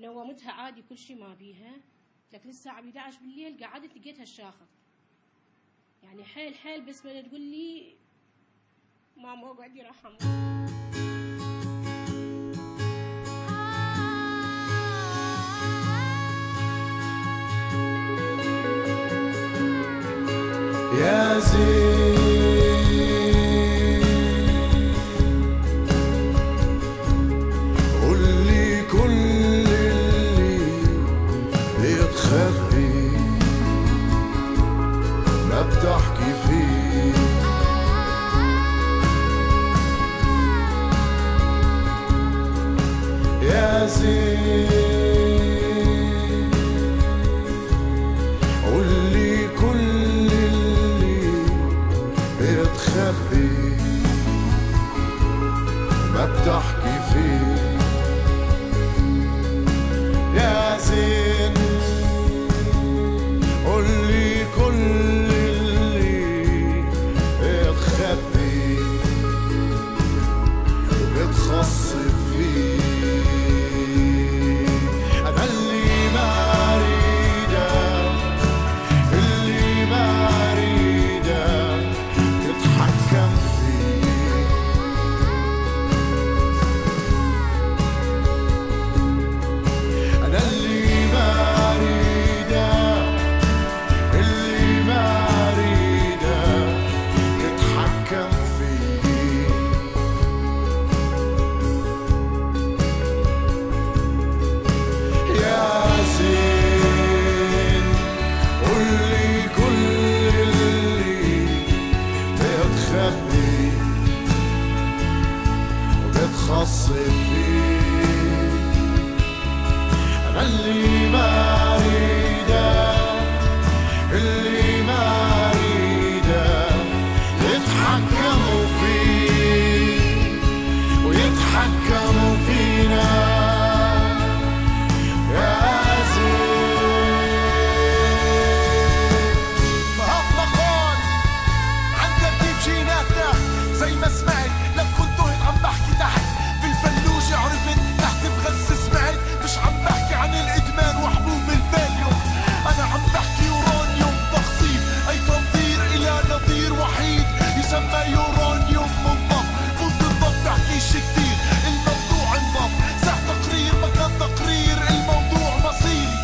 نومتها عادي كل شيء ما بيها، لكن الساعة 11 بالليل قعدت لقيتها الشاخط، يعني حيل حيل، بس بدها تقول لي ماما اقعدي راح اموت. يا زين قولي كل اللي بيتخبي ما بتحكي فيه، يا زين قولي كل بتخبي ما بتحكي فيه، يا زين قولي كل اللي بتخبي وبتخصب فيه. أنا اللي ما أريده، اللي ما أريده تتحكم فيه، أنا اللي ما أريده، اللي ما أريده تتحكم فيه. يا زين قولي كل اللي بتخبي وبتخصب فيه، أنا اللي ما أريده، اللي ما أريده يتحكموا فيه ويتحكموا فينا، يا زين. مهما قال عن ترتيب جيناتنا زي ما سمعت، لك كنت عم بحكي تحت بالفلوجة، عرفت تحت بغز سمعت، مش عم بحكي عن الإدمان وحبوب الفاليوم، أنا عم بحكي يورانيوم تخصيب، أي تنظير إلى نظير وحيد يسمى يورانيوم منضم، كنت انضم تحكيش كتير، الموضوع انضم، ساعة تقرير مكان تقرير، الموضوع مصيري.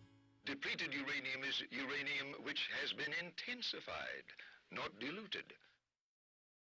Depleted uranium is uranium which has been intensified, not diluted.